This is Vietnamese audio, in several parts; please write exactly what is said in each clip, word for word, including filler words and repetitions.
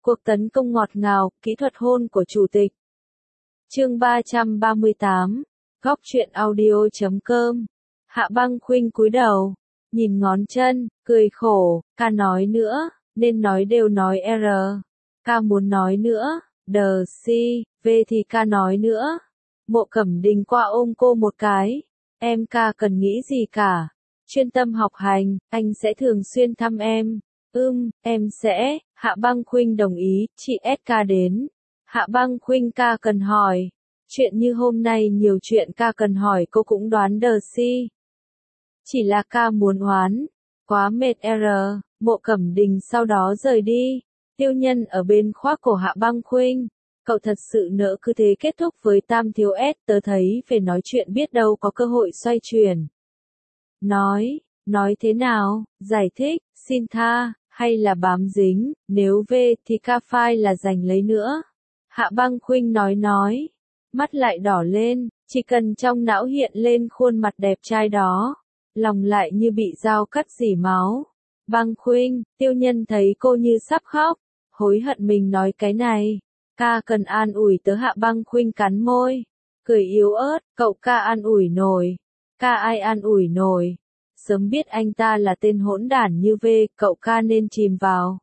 Cuộc tấn công ngọt ngào, kỹ thuật hôn của chủ tịch. Chương ba trăm ba mươi tám. Góc truyện audio chấm com. Hạ Băng Khuynh cúi đầu, nhìn ngón chân, cười khổ, ca nói nữa, nên nói đều nói R. Ca muốn nói nữa, đờ si, V thì ca nói nữa. Mộ Cẩm Đình qua ôm cô một cái. Em ca cần nghĩ gì cả. Chuyên tâm học hành, anh sẽ thường xuyên thăm em. Ưm, em sẽ, Hạ Băng Khuynh đồng ý, chị ét ca đến. Hạ Băng Khuynh ca cần hỏi. Chuyện như hôm nay nhiều chuyện ca cần hỏi cô cũng đoán đờ si. Chỉ là ca muốn oán. Quá mệt R, Mộ Cẩm Đình sau đó rời đi. Tiêu Nhân ở bên khoác cổ Hạ Băng Khuynh. Cậu thật sự nỡ cứ thế kết thúc với Tam Thiếu S, tớ thấy phải nói chuyện biết đâu có cơ hội xoay chuyển. Nói, nói thế nào, giải thích, xin tha, hay là bám dính, nếu V thì ca phai là giành lấy nữa. Hạ Băng Khuynh nói nói, mắt lại đỏ lên, chỉ cần trong não hiện lên khuôn mặt đẹp trai đó, lòng lại như bị dao cắt rỉ máu. Băng Khuynh, Tiêu Nhân thấy cô như sắp khóc, hối hận mình nói cái này. Ca cần an ủi tớ. Hạ Băng Khuynh cắn môi, cười yếu ớt, cậu ca an ủi nổi. Ca ai an ủi nổi. Sớm biết anh ta là tên hỗn đản như V, cậu ca nên chìm vào.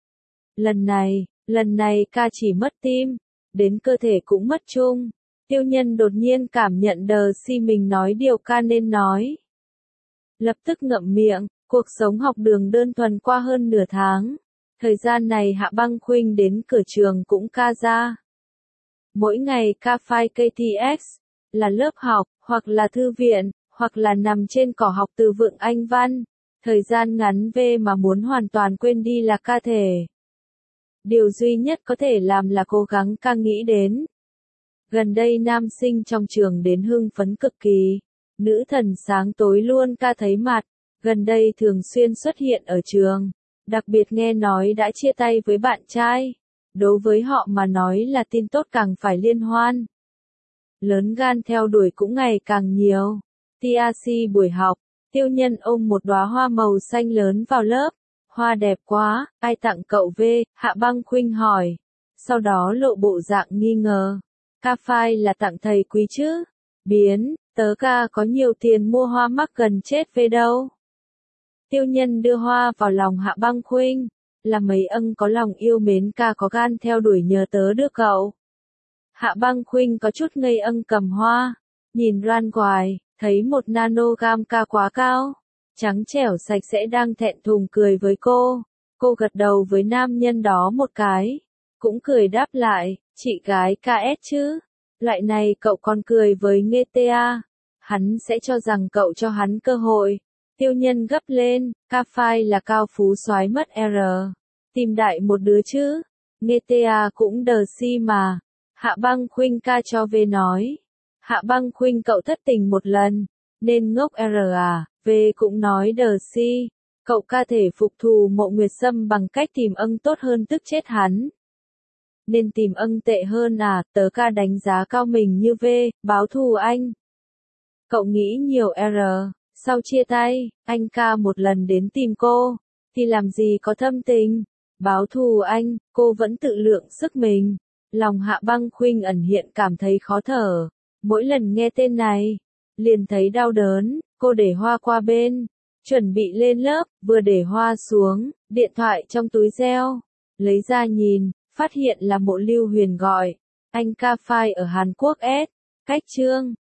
Lần này, lần này ca chỉ mất tim, đến cơ thể cũng mất chung. Tiêu Nhân đột nhiên cảm nhận đờ si mình nói điều ca nên nói. Lập tức ngậm miệng, cuộc sống học đường đơn thuần qua hơn nửa tháng. Thời gian này Hạ Băng Khuynh đến cửa trường cũng ca ra. Mỗi ngày ca phai K T X, là lớp học, hoặc là thư viện, hoặc là nằm trên cỏ học từ vựng Anh văn. Thời gian ngắn V mà muốn hoàn toàn quên đi là ca thể. Điều duy nhất có thể làm là cố gắng ca nghĩ đến. Gần đây nam sinh trong trường đến hưng phấn cực kỳ. Nữ thần sáng tối luôn ca thấy mặt. Gần đây thường xuyên xuất hiện ở trường. Đặc biệt nghe nói đã chia tay với bạn trai. Đối với họ mà nói là tin tốt càng phải liên hoan. Lớn gan theo đuổi cũng ngày càng nhiều. tê a xê buổi học, Tiêu Nhân ôm một đóa hoa màu xanh lớn vào lớp. Hoa đẹp quá, ai tặng cậu V? Hạ Băng Khuynh hỏi. Sau đó lộ bộ dạng nghi ngờ. Ca phai là tặng thầy quý chứ? Biến, tớ ca có nhiều tiền mua hoa mắc gần chết V đâu. Tiêu Nhân đưa hoa vào lòng Hạ Băng Khuynh. Là mấy ân có lòng yêu mến ca có gan theo đuổi nhờ tớ đưa cậu. Hạ Băng Khuynh có chút ngây ân cầm hoa. Nhìn ran hoài, thấy một nanogam ca quá cao. Trắng trẻo sạch sẽ đang thẹn thùng cười với cô. Cô gật đầu với nam nhân đó một cái. Cũng cười đáp lại, chị gái ca ét chứ. Loại này cậu còn cười với Nghê tê a. Hắn sẽ cho rằng cậu cho hắn cơ hội. Tiêu Nhân gấp lên, ca phai là cao phú soái mất R. Tìm đại một đứa chứ. Nghê tê a cũng đờ si mà. Hạ Băng Khuynh ca cho V nói. Hạ Băng Khuynh cậu thất tình một lần. Nên ngốc R à. V cũng nói đờ si. Cậu ca thể phục thù Mộ Nguyệt Sâm bằng cách tìm ân tốt hơn tức chết hắn. Nên tìm ân tệ hơn à. Tớ ca đánh giá cao mình như V, báo thù anh. Cậu nghĩ nhiều R. Sau chia tay, anh ca một lần đến tìm cô, thì làm gì có thâm tình. Báo thù anh, cô vẫn tự lượng sức mình. Lòng Hạ Băng Khuynh ẩn hiện cảm thấy khó thở. Mỗi lần nghe tên này, liền thấy đau đớn. Cô để hoa qua bên, chuẩn bị lên lớp, vừa để hoa xuống, điện thoại trong túi reo. Lấy ra nhìn, phát hiện là Mộ Lưu Huyền gọi. Anh ca phai ở Hàn Quốc S. Cách chương.